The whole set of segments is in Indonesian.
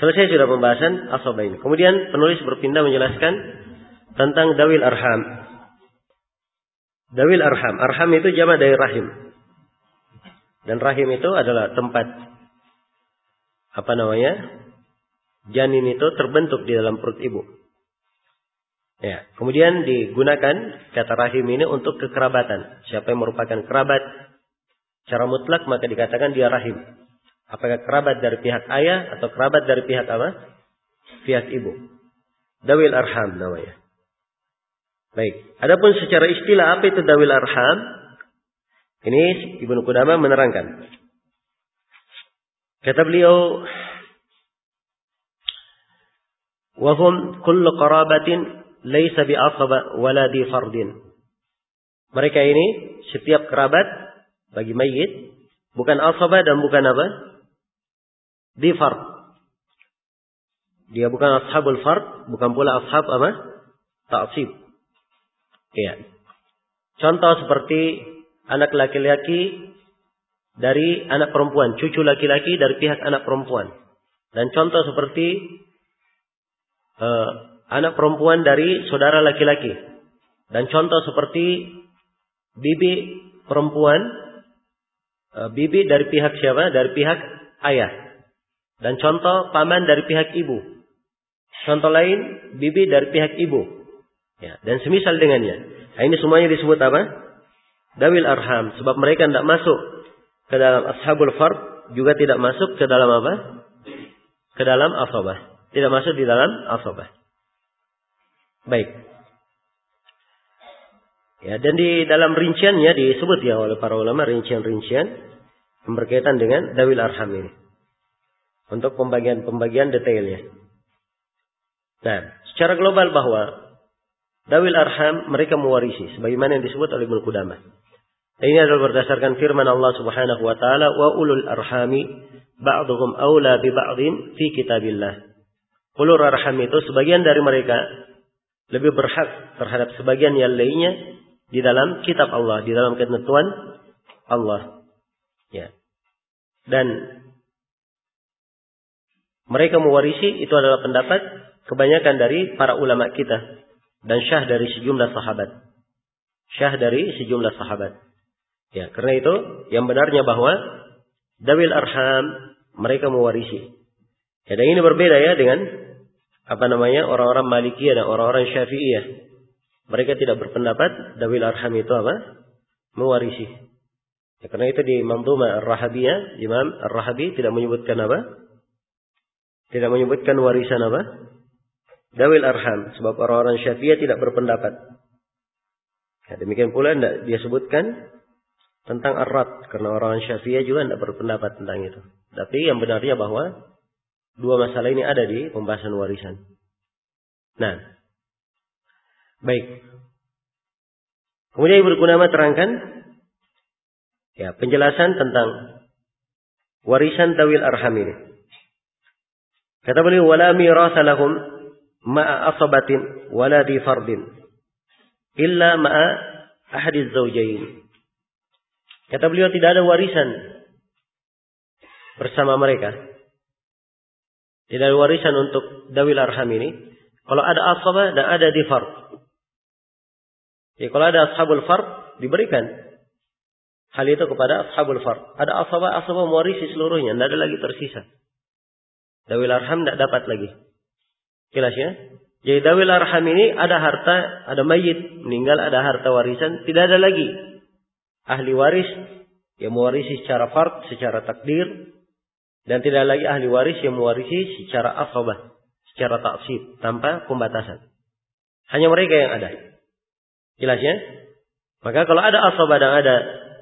Selesai sudah pembahasan asabah ini. Kemudian penulis berpindah menjelaskan tentang dawil arham. Dawil arham. Arham itu jamak dari rahim. Dan rahim itu adalah tempat janin itu terbentuk di dalam perut ibu. Ya, kemudian digunakan kata rahim ini untuk kekerabatan. Siapa yang merupakan kerabat secara mutlak maka dikatakan dia rahim. Apakah kerabat dari pihak ayah atau kerabat dari pihak apa? Pihak ibu. Dawil arham namanya. Baik. Adapun secara istilah apa itu dawil arham? Ini Ibnu Qudamah menerangkan. Kata beliau, wa hum kullu qarabatin laysa bi asaba wala di fardin. Mereka ini setiap kerabat bagi mayit bukan asaba dan bukan apa? Di fard. Dia bukan ashabul fard, bukan pula ashab apa? Ta'sib. Iya. Contoh seperti anak laki-laki dari anak perempuan, cucu laki-laki dari pihak anak perempuan. Dan contoh seperti anak perempuan dari saudara laki-laki. Dan contoh seperti bibi perempuan, bibi dari pihak siapa? Dari pihak ayah. Dan contoh paman dari pihak ibu. Contoh lain, bibi dari pihak ibu. Ya, dan semisal dengannya. Nah, ini semuanya disebut apa? Dawil arham. Sebab mereka tidak masuk ke dalam ashabul fard, juga tidak masuk ke dalam apa? Ke dalam asabah. Tidak masuk di dalam asabah. Baik. Ya, dan di dalam rinciannya disebut ya oleh para ulama rincian-rincian yang berkaitan dengan dawil arham ini. Untuk pembagian detailnya. Nah, secara global bahwa dawil arham mereka mewarisi sebagaimana yang disebut oleh Ibnu Qudamah. Ini adalah berdasarkan firman Allah Subhanahu wa taala, wa ulul arhami ba'dhum aula bi ba'dhin fi kitabillah. Ulul arham itu sebagian dari mereka lebih berhak terhadap sebagian yang lainnya di dalam kitab Allah, di dalam ketentuan Allah. Ya. Dan mereka mewarisi itu adalah pendapat kebanyakan dari para ulama kita dan syah dari sejumlah sahabat. Syah dari sejumlah sahabat. Ya, karena itu yang benarnya bahwa dawil arham mereka mewarisi. Ya, dan ini berbeda ya dengan orang-orang Malikiyah dan orang-orang Syafi'iyah. Mereka tidak berpendapat dawil arham itu apa? Mewarisi. Ya, karena itu di Manzumah Ar-Rahabiyah, Imam Ar-Rahabi tidak menyebutkan apa? Tidak menyebutkan warisan apa? Dawil arham. Sebab orang-orang Syafi'iyah tidak berpendapat. Ya, demikian pula tidak dia sebutkan tentang ar-rad. Karena orang-orang Syafi'iyah juga tidak berpendapat tentang itu. Tapi yang benarnya bahwa dua masalah ini ada di pembahasan warisan. Nah. Baik. Kemudian Ibnu Qudamah terangkan. Ya, penjelasan tentang warisan dawil arham ini. Kata beliau, wala mirasa lahum ma'a asabatin wala di fardin illa ma'a ahadiz zawjain. Kata beliau tidak ada warisan bersama mereka. Tidak ada warisan untuk dawil arham ini. Kalau ada asabah dan ada di fard. Ya, kalau ada ashabul fard diberikan hal itu kepada ashabul fard. Ada asabah mewarisi seluruhnya, tidak ada lagi tersisa. Dawil arham tidak dapat lagi. Jelas ya? Jadi dawil arham ini ada harta, ada mayit meninggal, ada harta warisan, tidak ada lagi ahli waris yang mewarisi secara fard, secara takdir, dan tidak lagi ahli waris yang mewarisi secara asabah, secara taksib, tanpa pembatasan. Hanya mereka yang ada. Jelas ya? Maka kalau ada asabah dan ada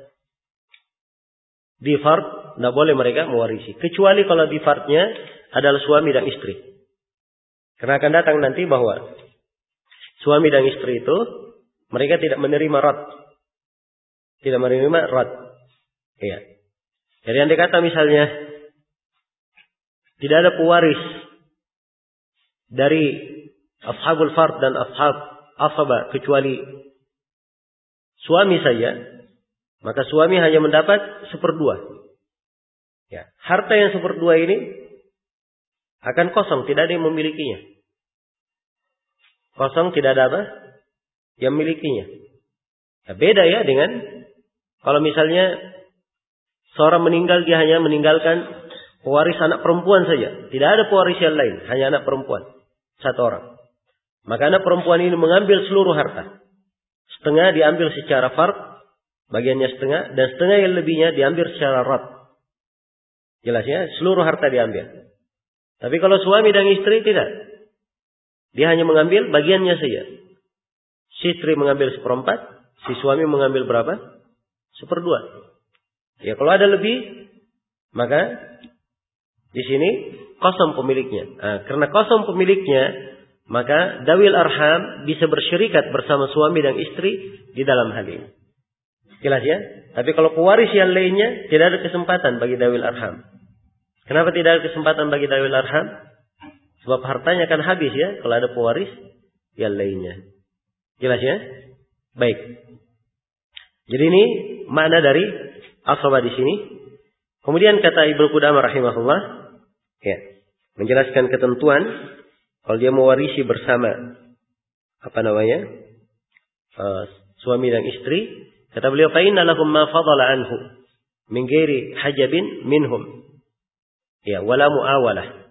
di fard, tidak boleh mereka mewarisi. Kecuali kalau di fardnya adalah suami dan istri. Karena akan datang nanti bahwa suami dan istri itu mereka tidak menerima rad. Tidak menerima rad. Iya. Jadi andai kata misalnya tidak ada pewaris dari ashabul fard dan ashabah kecuali suami saja, maka suami hanya mendapat 1/2. Ya, harta yang 1/2 ini Akan kosong, tidak ada yang memilikinya. Kosong, tidak ada apa? Yang memilikinya. Ya, beda ya dengan kalau misalnya seorang meninggal, dia hanya meninggalkan pewaris anak perempuan saja. Tidak ada pewaris yang lain, hanya anak perempuan. Satu orang. Maka anak perempuan ini mengambil seluruh harta. Setengah diambil secara fard, bagiannya setengah, dan setengah yang lebihnya diambil secara rad. Jelas ya, seluruh harta diambil. Tapi kalau suami dan istri tidak. Dia hanya mengambil bagiannya saja. Si istri mengambil 1/4, si suami mengambil berapa? 1/2. Ya, kalau ada lebih, maka di sini kosong pemiliknya. Nah, karena kosong pemiliknya, maka dawil arham bisa bersyirikat bersama suami dan istri di dalam hal ini. Jelas ya? Tapi kalau pewaris yang lainnya, tidak ada kesempatan bagi dawil arham. Kenapa tidak ada kesempatan bagi dawil arham? Sebab hartanya akan habis ya, kalau ada pewaris yang lainnya. Jelas ya? Baik. Jadi ini makna dari asabah di sini. Kemudian kata Ibnu Qudamah rahimahullah, ya, menjelaskan ketentuan kalau dia mewarisi bersama suami dan istri, kata beliau, fa inna lahum ma fadala anhu min ghairi hajabin minhum. Ya, wala muawalah.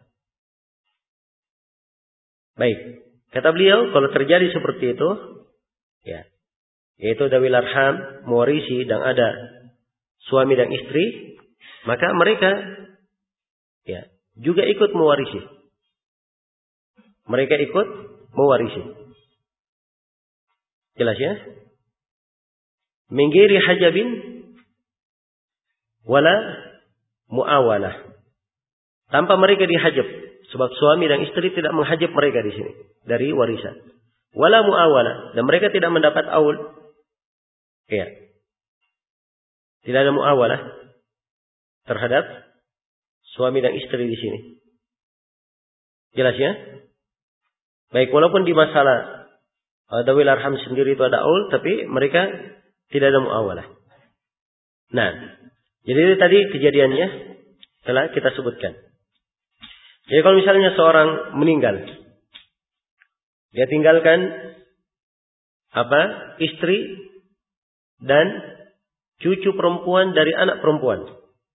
Baik. Kata beliau, kalau terjadi seperti itu, ya, yaitu dawil arham mewarisi dan ada suami dan istri, maka mereka ya juga ikut mewarisi. Mereka ikut mewarisi. Jelas ya? Min ghairi hajabin wala muawalah. Tanpa mereka dihajab. Sebab suami dan istri tidak menghajab mereka di sini dari warisan. Wala muawalah, dan mereka tidak mendapat aul. Ya. Tidak ada muawalah terhadap suami dan istri di sini. Jelas ya? Baik, walaupun di masalah dawil arham sendiri itu ada aul, tapi mereka tidak ada muawalah. Nah, jadi tadi kejadiannya telah kita sebutkan. Jadi kalau misalnya seorang meninggal, dia tinggalkan istri dan cucu perempuan dari anak perempuan.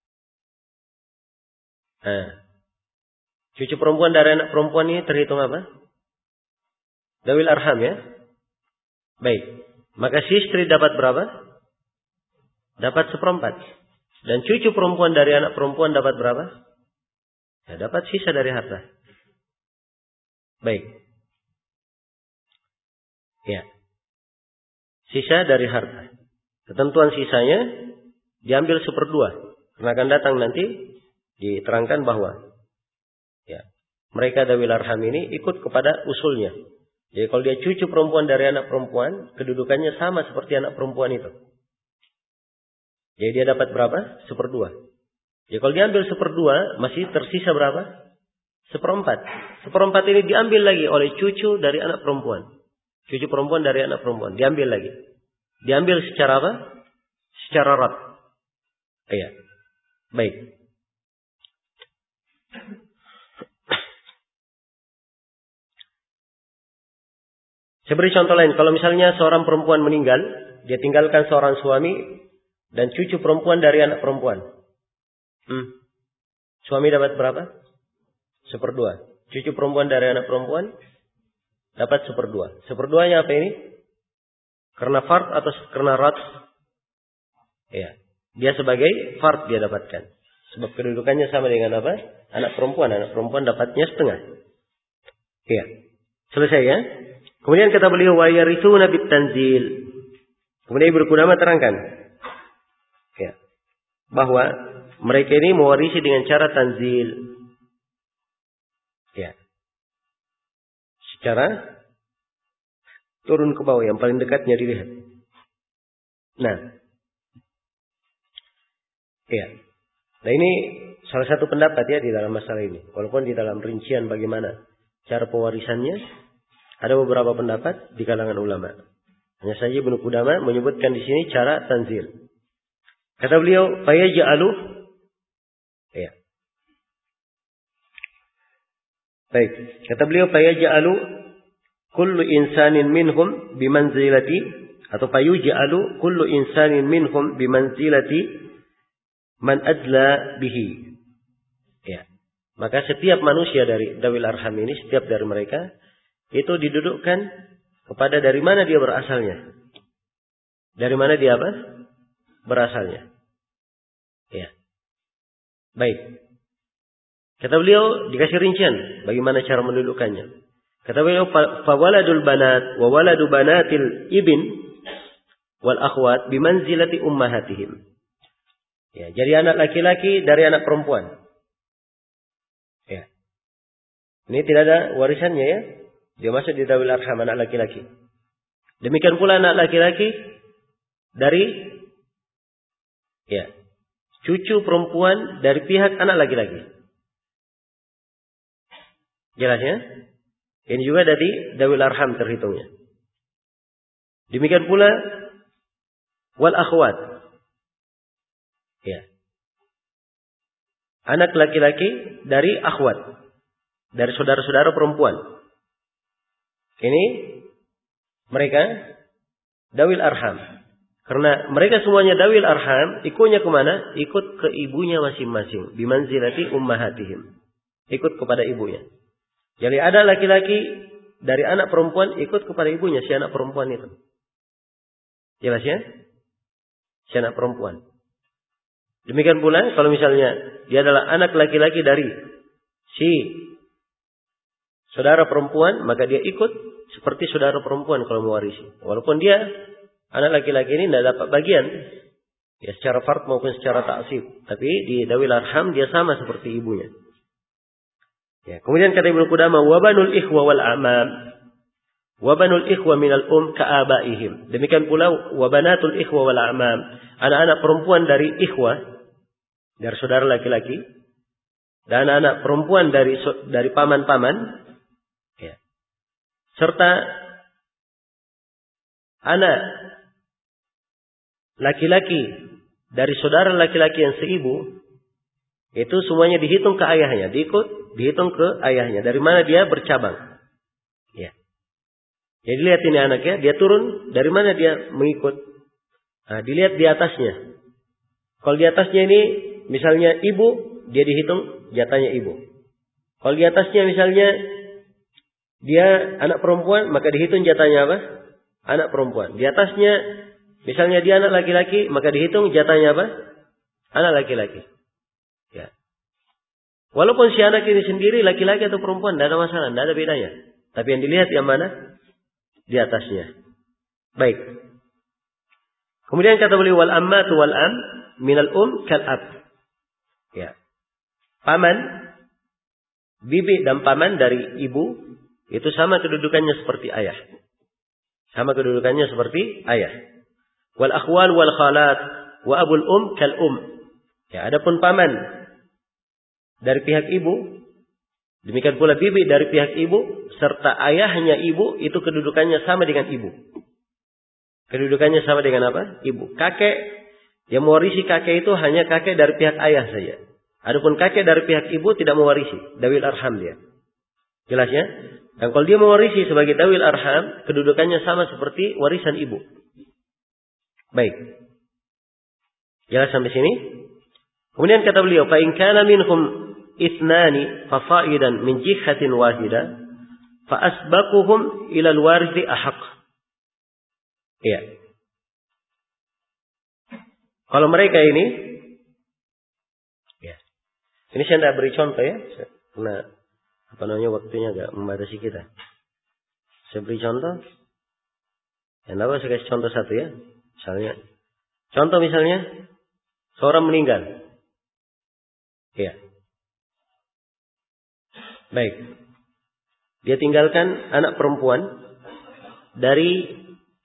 Nah, cucu perempuan dari anak perempuan ini terhitung apa? Dawil arham ya. Baik. Maka si istri dapat berapa? Dapat 1/4. Dan cucu perempuan dari anak perempuan dapat berapa? Ya, dapat sisa dari harta. Baik. Ya. Sisa dari harta. Ketentuan sisanya diambil 1/2. Karena akan datang nanti diterangkan bahwa ya, mereka dawil arham ini ikut kepada usulnya. Jadi kalau dia cucu perempuan dari anak perempuan, kedudukannya sama seperti anak perempuan itu. Jadi dia dapat berapa? 1/2. Ya kalau diambil 1/2, masih tersisa berapa? 1/4. 1/4 ini diambil lagi oleh cucu dari anak perempuan. Cucu perempuan dari anak perempuan. Diambil lagi. Diambil secara apa? Secara rad. Iya. Baik. Saya beri contoh lain. Kalau misalnya seorang perempuan meninggal, dia tinggalkan seorang suami dan cucu perempuan dari anak perempuan. Suami dapat berapa? 1/2. Cucu perempuan dari anak perempuan dapat 1/2. 1/2-nya apa ini? Karena fard atau karena rad? Ya. Dia sebagai fard dia dapatkan. Sebab kedudukannya sama dengan apa? Anak perempuan. Anak perempuan dapatnya setengah. Ya. Selesai ya? Kemudian kata beliau, wa yarithuna bit tanzil. Kemudian Ibnu Qudamah terangkan. Ya. Bahwa mereka ini mewarisi dengan cara tanzil. Ya. Secara turun ke bawah, yang paling dekatnya dilihat. Nah. Ya. Nah ini salah satu pendapat ya di dalam masalah ini. Walaupun di dalam rincian bagaimana cara pewarisannya, ada beberapa pendapat di kalangan ulama. Hanya saja Ibnu Qudamah menyebutkan di sini cara tanzil. Kata beliau, fayaj'alu ya. Baik. Kata beliau, fayaj'alu kullu insanin minhum bimanzilati, atau fayuj'alu kullu insanin minhum bimanzilati man adla bihi. Ya. Maka setiap manusia dari Dawil Arham ini, setiap dari mereka itu didudukkan kepada dari mana dia berasalnya. Dari mana dia apa? Berasalnya. Ya. Baik. Kata beliau dikasih rincian bagaimana cara mendudukkannya. Kata beliau, fawaladul banat wa waladu banatil ibn wal akhwat bimanzilati ummahatihim. Ya, jadi anak laki-laki dari anak perempuan. Ya. Ini tidak ada warisannya ya. Dia masuk di Dawil Arham, anak laki-laki. Demikian pula anak laki-laki dari ya, cucu perempuan dari pihak anak laki-laki. Jelas ya? Ini juga dari Dawil Arham terhitungnya. Demikian pula wal akhwat. Ya. Anak laki-laki dari akhwat, dari saudara-saudara perempuan. Ini mereka Dawil Arham. Karena mereka semuanya Dawil Arham, ikutnya kemana? Ikut ke ibunya masing-masing. Bimanzilati ummahatihim. Ikut kepada ibunya. Jadi ada laki-laki dari anak perempuan ikut kepada ibunya, si anak perempuan itu. Jelas ya? Si anak perempuan. Demikian pula kalau misalnya dia adalah anak laki-laki dari si saudara perempuan, maka dia ikut seperti saudara perempuan kalau mewarisi. Walaupun dia anak laki-laki ini tidak dapat bagian, ya secara fard maupun secara ta'sib, tapi di Dawil Arham dia sama seperti ibunya. Ya, kemudian kata Ibnu Qudamah, wabanul ikhwa wal amam, wabanul ikhwa minal ka'abaihim. Demikian pula wabanatul ikhwa wal amam, anak-anak perempuan dari ikhwa, dari saudara laki-laki, dan anak perempuan dari paman-paman, ya, serta anak laki-laki dari saudara laki-laki yang seibu, itu semuanya dihitung ke ayahnya, dihitung ke ayahnya. Dari mana dia bercabang? Ya. Jadi lihat ini anaknya, dia turun dari mana dia mengikut? Nah, dilihat di atasnya. Kalau di atasnya ini misalnya ibu, dia dihitung jatahnya ibu. Kalau di atasnya misalnya dia anak perempuan, maka dihitung jatahnya apa? Anak perempuan. Di atasnya misalnya dia anak laki-laki, maka dihitung jatahnya apa? Anak laki-laki. Ya. Walaupun si anak ini sendiri laki-laki atau perempuan, tidak ada masalah, tidak ada bedanya. Tapi yang dilihat yang mana? Di atasnya. Baik. Kemudian kata beliau, wal ammatu wal am minal kal ab. Ya. Paman, bibi dan paman dari ibu itu sama kedudukannya seperti ayah. Sama kedudukannya seperti ayah. Wal akhwal wal khalat wa abul kal Ya, adapun paman dari pihak ibu, demikian pula bibi dari pihak ibu serta ayahnya ibu itu kedudukannya sama dengan ibu. Kedudukannya sama dengan apa? Ibu. Kakek yang mewarisi kakek itu hanya kakek dari pihak ayah saja. Adapun kakek dari pihak ibu tidak mewarisi, Dawil Arham dia. Jelas ya? Dan kalau dia mewarisi sebagai Dawil Arham, kedudukannya sama seperti warisan ibu. Baik. Jelas sampai sini? Kemudian kata beliau, fa in kana minhum ithnani fa fa'idan min jihatin wahida fa asbaquhum ila al-warithi ahaq. Iya. Kalau mereka ini, ya. Ini saya tidak beri contoh ya, karena waktunya agak membatasi kita. Saya beri contoh. Yang apa saya kasih contoh satu ya. Misalnya, seorang meninggal. Iya. Baik. Dia tinggalkan anak perempuan dari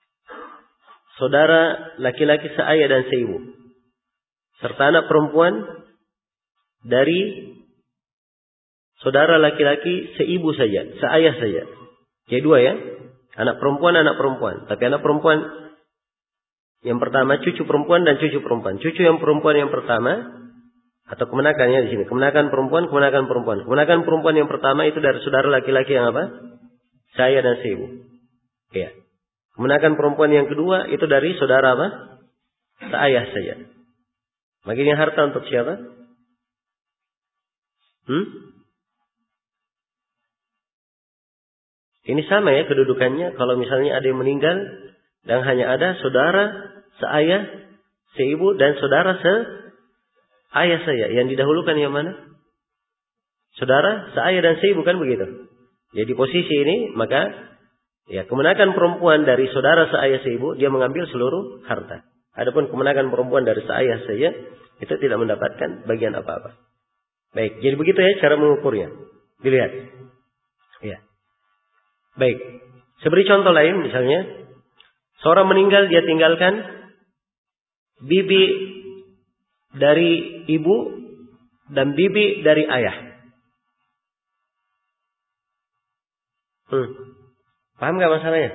saudara laki-laki seayah dan seibu, serta anak perempuan dari saudara laki-laki seibu saja, seayah saja. Jadi dua ya, anak perempuan. Tapi anak perempuan yang pertama cucu perempuan dan cucu perempuan. Cucu yang perempuan yang pertama Atau kemenakannya di sini. Kemenakan perempuan. Kemenakan perempuan yang pertama itu dari saudara laki-laki yang apa? Seayah dan seibu. Ya. Kemenakan perempuan yang kedua itu dari saudara apa? Seayah saja. Bagian harta untuk siapa? Ini sama ya kedudukannya. Kalau misalnya ada yang meninggal dan hanya ada saudara seayah, seibu dan saudara seayah saja. Yang didahulukan yang mana? Saudara seayah dan seibu, kan begitu. Jadi posisi ini maka ya kemenakan perempuan dari saudara seayah seibu dia mengambil seluruh harta. Adapun kemenakan perempuan dari seayah saja itu tidak mendapatkan bagian apa-apa. Baik, jadi begitu ya cara mengukurnya. Dilihat. Ya. Baik. Seberi contoh lain misalnya, seorang meninggal dia tinggalkan bibi dari ibu dan bibi dari ayah. Paham nggak masalahnya?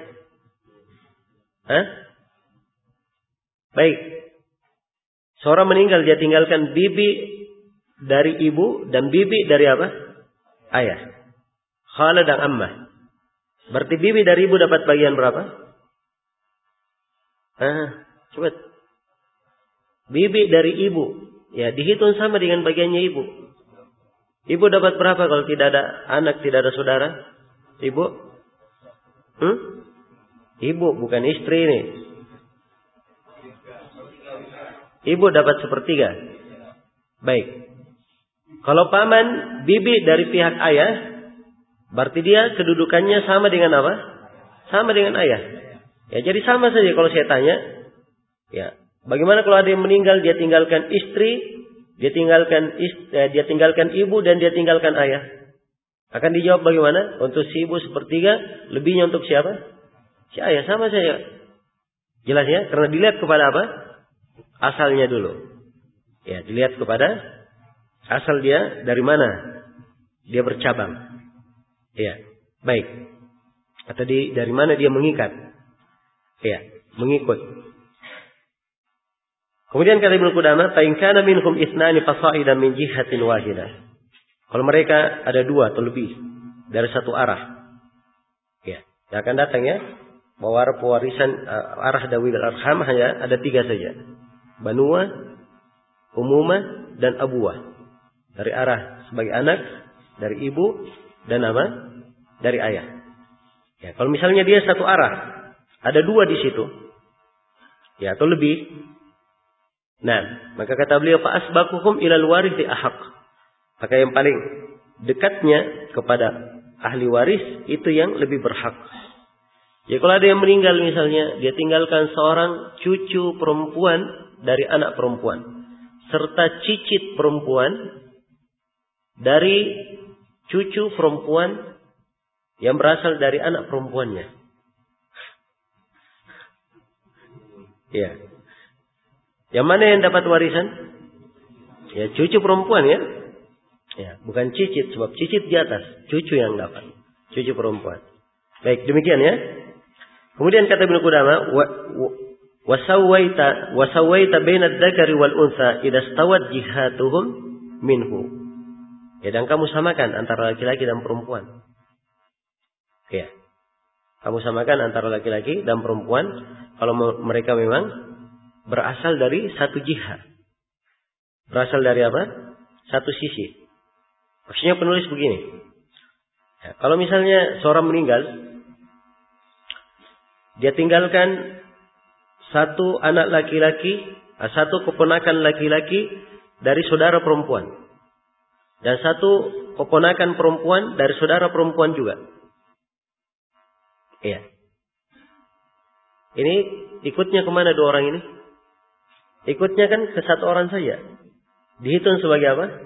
Baik. Seorang meninggal dia tinggalkan bibi dari ibu dan bibi dari apa? Ayah. Khala dan ammah. Berarti bibi dari ibu dapat bagian berapa? Coba. Bibi dari ibu. Ya, dihitung sama dengan bagiannya ibu. Ibu dapat berapa kalau tidak ada anak, tidak ada saudara? Ibu? Ibu, bukan istri ini. Ibu dapat 1/3. Baik. Kalau paman, bibi dari pihak ayah, berarti dia kedudukannya sama dengan apa? Sama dengan ayah. Ya, jadi sama saja kalau saya tanya. Ya, bagaimana kalau ada yang meninggal dia tinggalkan istri, dia tinggalkan ibu dan dia tinggalkan ayah? Akan dijawab bagaimana? Untuk si ibu 1/3, lebihnya untuk siapa? Si ayah, sama saja. Jelas ya? Karena dilihat kepada apa? Asalnya dulu. Ya, dilihat kepada asal dia dari mana dia bercabang. Ya, baik. Atau dari mana dia mengikat. Ya, mengikut. Kemudian kata Ibnu Qudamah, fa in kana minhum ithnani fasa'idan min jihatin wahidah. Kalau mereka ada 2 atau lebih dari satu arah. Ya, yang akan datang ya. Bahwa pewarisan arah dawil arham hanya ada 3 saja. Banuah, umumah dan abuah. Dari arah sebagai anak, dari ibu dan apa? Dari ayah. Ya, kalau misalnya dia satu arah, ada 2 di situ. Ya, atau lebih. Nah, maka kata beliau fa asbaquhum ilal warithi ahaq. Maka yang paling dekatnya kepada ahli waris itu yang lebih berhak. Ya, kalau ada yang meninggal misalnya, dia tinggalkan seorang cucu perempuan dari anak perempuan serta cicit perempuan dari cucu perempuan yang berasal dari anak perempuannya. Ya. Yang mana yang dapat warisan? Ya, cucu perempuan ya. Ya, bukan cicit, sebab cicit di atas, cucu yang dapat. Cucu perempuan. Baik, demikian ya. Kemudian kata Ibnu Qudamah, wasawaita baina dzakari wal unsa idza stawat jihatuhum minhu. Ya, dan kamu samakan antara laki-laki dan perempuan. Ya. Kamu samakan antara laki-laki dan perempuan kalau mereka memang berasal dari satu jihad. Berasal dari apa? Satu sisi. Maksudnya penulis begini. Ya, kalau misalnya seorang meninggal, dia tinggalkan satu anak laki-laki, satu keponakan laki-laki dari saudara perempuan. Dan satu keponakan perempuan dari saudara perempuan juga. Iya. Ini ikutnya kemana 2 orang ini? Ikutnya kan ke satu orang saja. Dihitung sebagai apa?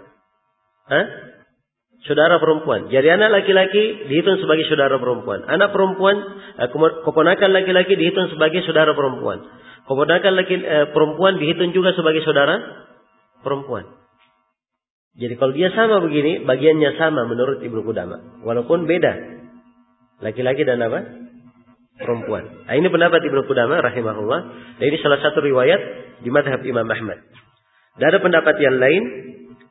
Saudara perempuan. Jadi anak laki-laki dihitung sebagai saudara perempuan. Anak perempuan, keponakan laki-laki dihitung sebagai saudara perempuan. Keponakan perempuan dihitung juga sebagai saudara perempuan. Jadi kalau dia sama begini, bagiannya sama menurut Ibnu Qudamah. Walaupun beda. Laki-laki dan apa? Perempuan. Nah, ini pendapat Ibnu Qudamah rahimahullah. Dan ini salah satu riwayat di mazhab Imam Ahmad. Dan ada pendapat yang lain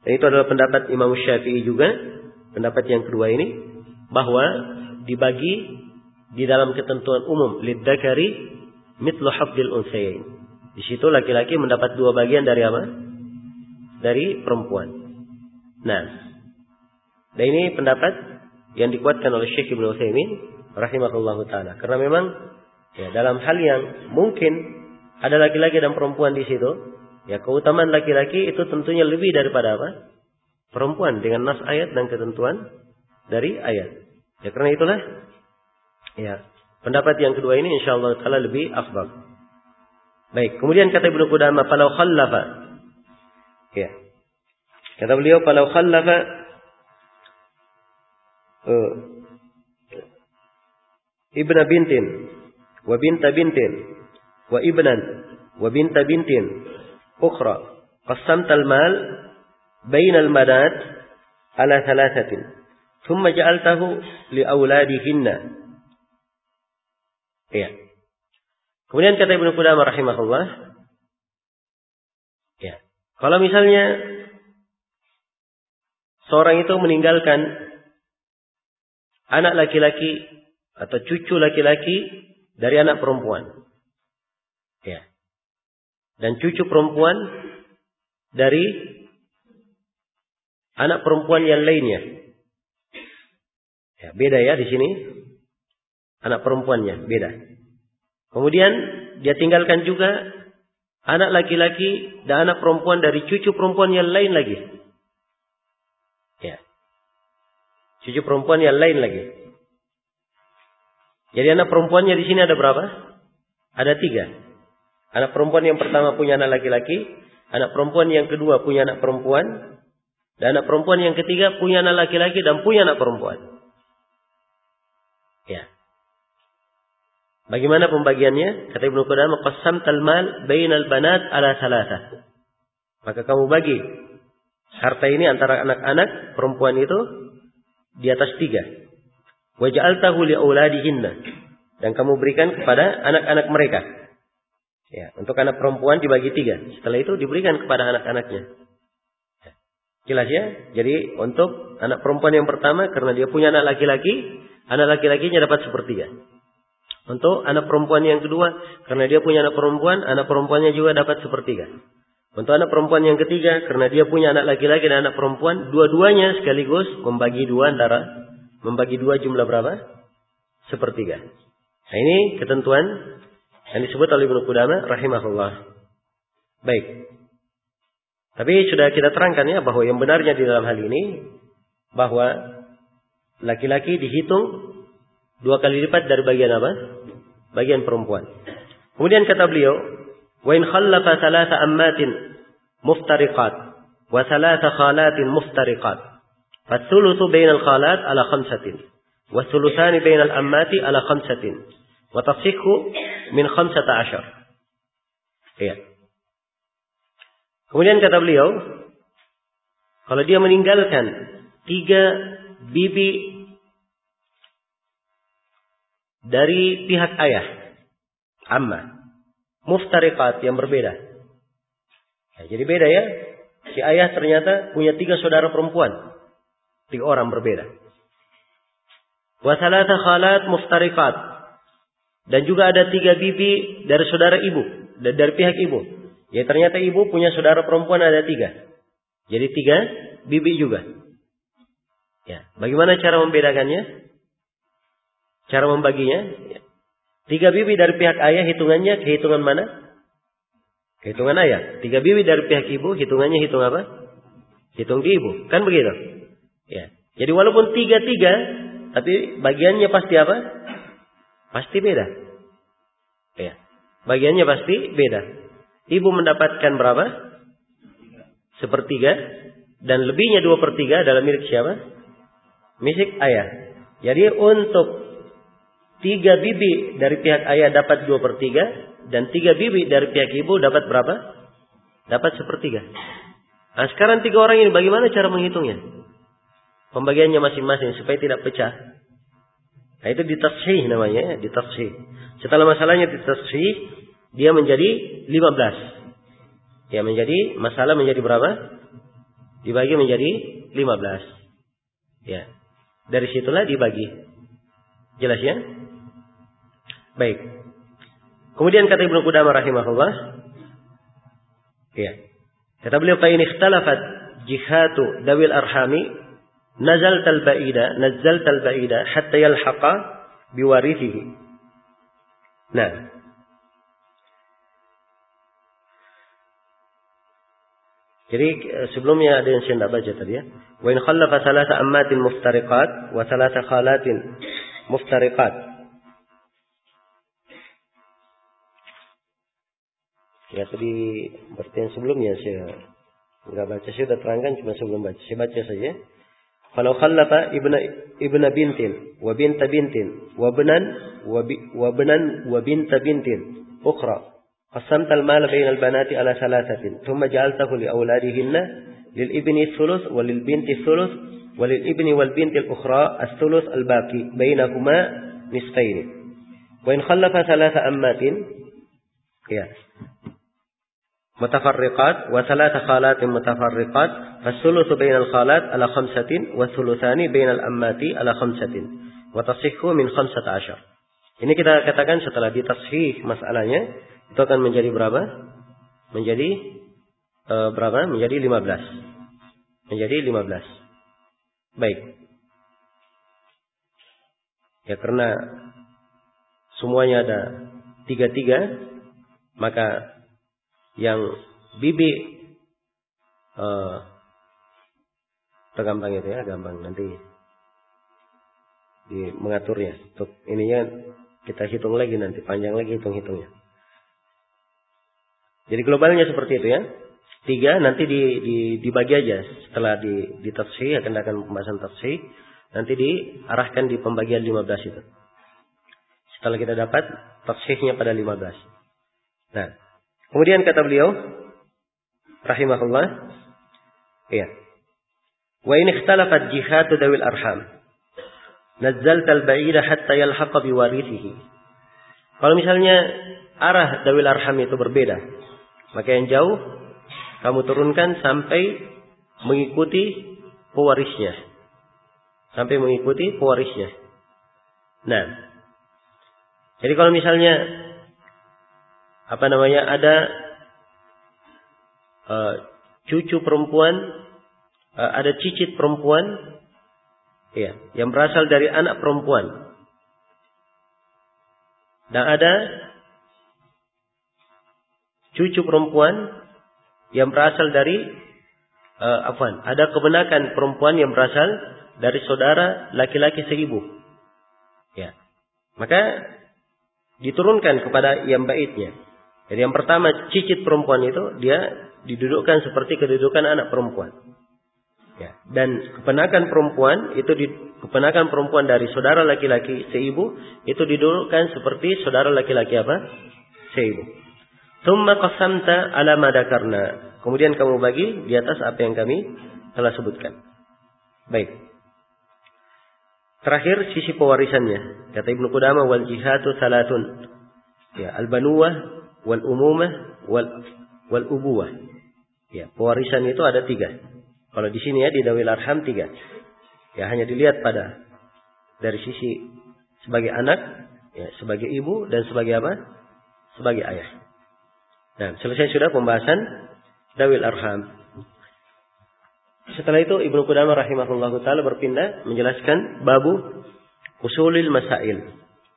Dan itu adalah pendapat Imam Syafi'i juga. Pendapat yang kedua ini, bahwa dibagi di dalam ketentuan umum, lidzakari mithlu hadzil unsayain. Di situ laki-laki mendapat 2 bagian dari apa? Dari perempuan. Nah, dan ini pendapat yang dikuatkan oleh Syekh Ibnu Utsaimin rahimahullahu taala. Karena memang ya, dalam hal yang mungkin ada laki-laki dan perempuan di situ, ya keutamaan laki-laki itu tentunya lebih daripada apa? Perempuan, dengan nas ayat dan ketentuan dari ayat. Ya karena itulah ya pendapat yang kedua ini insyaallah taala lebih afdal. Baik, kemudian kata Ibnu Qudamah, falau khallafa. Ya. Kata beliau, falau khallafa ibna bintin wa binta bintin wa ibnan wa binta bintin ukhra qassamtal mal bainal banat ala thalathatin thumma ja'altahu li auladihinna. Ya. Kemudian kata Ibnu Qudamah rahimahullah, ya, kalau misalnya seorang itu meninggalkan anak laki-laki atau cucu laki-laki dari anak perempuan, ya, dan cucu perempuan dari anak perempuan yang lainnya, ya, beda ya di sini anak perempuannya beda. Kemudian dia tinggalkan juga anak laki-laki dan anak perempuan dari cucu perempuan yang lain lagi. Ya. Cucu perempuan yang lain lagi. Jadi anak perempuannya di sini ada berapa? Ada 3. Anak perempuan yang pertama punya anak laki-laki, anak perempuan yang kedua punya anak perempuan, dan anak perempuan yang ketiga punya anak laki-laki dan punya anak perempuan. Ya. Bagaimana pembagiannya? Kata Ibnu Qudamah, qassamtal mal bainal banat ala thalathah. Maka kamu bagi harta ini antara anak-anak perempuan itu di atas 3. Wa ja'altahu li auladihinna. Dan kamu berikan kepada anak-anak mereka. Ya, untuk anak perempuan dibagi 3. Setelah itu diberikan kepada anak-anaknya. Jelas ya? Jadi untuk anak perempuan yang pertama karena dia punya anak laki-laki, anak laki-lakinya dapat 1/3. Untuk anak perempuan yang kedua, karena dia punya anak perempuannya juga dapat 1/3. Untuk anak perempuan yang ketiga, karena dia punya anak laki-laki dan anak perempuan, dua-duanya sekaligus membagi 2 jumlah berapa? 1/3. Nah ini ketentuan yang disebut oleh Ibnu Qudamah rahimahullah. Baik. Tapi sudah kita terangkan ya bahwa yang benarnya di dalam hal ini, bahwa laki-laki dihitung 2 kali lipat dari bagian apa? Bagian perempuan. Kemudian kata beliau, wa in khallafa 3 ammatin muftariqat wa 3 khalatin muftariqat. Fathulutsu bainal khalat ala 5 wa thulutsani bainal ammati ala 5 wa tasihhu min 15. Iya. Kemudian kata beliau, kalau dia meninggalkan 3 bibi dari pihak ayah, amma, muftariqat yang berbeda. Ya, jadi beda ya. Si ayah ternyata punya 3 saudara perempuan, 3 orang berbeda. Wa 3 khalat muftariqat, dan juga ada 3 bibi dari saudara ibu, dari pihak ibu. Ya ternyata ibu punya saudara perempuan ada 3. Jadi 3 bibi juga. Ya, bagaimana cara membedakannya? Cara membaginya, 3 bibi dari pihak ayah hitungannya kehitungan mana? Kehitungan ayah. 3 bibi dari pihak ibu hitungannya hitung apa? Hitung di ibu. Kan begitu? Ya. Jadi walaupun 3-3, tapi bagiannya pasti apa? Pasti beda. Ya. Bagiannya pasti beda. Ibu mendapatkan berapa? 1/3. Dan lebihnya 2/3 adalah milik siapa? Milik ayah. Jadi untuk 3 bibi dari pihak ayah dapat 2/3 dan 3 bibi dari pihak ibu dapat berapa? Dapat 1/3. Nah, sekarang 3 orang ini bagaimana cara menghitungnya? Pembagiannya masing-masing supaya tidak pecah. Nah, itu ditashih namanya, ditashih. Setelah masalahnya ditashih, dia menjadi 15. Ya, masalah menjadi berapa? dibagi menjadi 15. Ya. Dari situlah dibagi. Jelas ya? Baik. Kemudian kata Ibnu Qudamah rahimahullah, ya. Kata beliau, fa in ikhtalafat jihatu dawil arhami nazaltal ba'ida hatta yalhaqa biwarithihi. Nah. Jadi sebelumnya ada yang saya tidak baca tadi ya. Wa in khallafa salasa ammatin muftariqat wa salasa khalatin muftariqat. Ya tadi berarti sebelumnya saya enggak baca, saya sudah terangkan cuma sebelum baca. Saya baca saja. Falau khallafa ibna bintin wa binta bintin wa banan wa binta bintin ukhra. قسمت المال بين البنات على 3 ثم جعلته لأولادهن للابن الثلث وللبنت الثلث وللابن والبنت الأخرى الثلث الباقي بينهما نصفين وإن خلف 3 أمات متفرقات و3 خالات متفرقات فالثلث بين الخالات على 5 والثلثان بين الأمات على 5 وتصح من 15. Ini kita katakan setelah ditashih masalahnya itu akan menjadi berapa? Menjadi berapa? Menjadi 15. Menjadi 15. Baik. Ya karena semuanya ada 3-3, maka yang bibi gampang itu ya, gampang nanti mengaturnya. Untuk ininya kita hitung lagi nanti, panjang lagi hitung-hitungnya. Jadi globalnya seperti itu ya. 3 nanti dibagi aja setelah ditafsir, akan pembahasan tafsir, nanti diarahkan di pembagian 15 itu. Setelah kita dapat tafsirnya pada 15. Nah, kemudian kata beliau rahimahullah, ya. Wa in ikhtalafat jihatu dawil arham nazzalta al-ba'ida hatta yalhaqa biwarithihi. Kalau misalnya arah dawil arham itu berbeda, maka yang jauh kamu turunkan sampai mengikuti pewarisnya. Sampai mengikuti pewarisnya. Nah, jadi kalau misalnya ada cucu perempuan, ada cicit perempuan, ya, yang berasal dari anak perempuan, dan ada cucu perempuan yang berasal dari ada kebenakan perempuan yang berasal dari saudara laki-laki seibu. Ya. Maka diturunkan kepada yang baitnya. Jadi yang pertama cicit perempuan itu dia didudukkan seperti kedudukan anak perempuan. Ya. Dan kebenakan perempuan itu kebenakan perempuan dari saudara laki-laki seibu itu didudukkan seperti saudara laki-laki apa? Seibu. Tsumma qasamta ala ma dzakarna. Kemudian kamu bagi di atas apa yang kami telah sebutkan. Baik. Terakhir sisi pewarisannya. Kata Ibnu Qudamah wal jihatu salatun. Ya, al-banuwah wal umumah wal ubuwah. Ya, pewarisan itu ada 3. Kalau di sini ya di dawil arham 3. Ya, hanya dilihat pada dari sisi sebagai anak, ya, sebagai ibu dan sebagai apa? Sebagai ayah. Nah, selesai sudah pembahasan dawil arham. Setelah itu Ibnu Qudamah rahimahullahu taala berpindah menjelaskan babu usulil masail.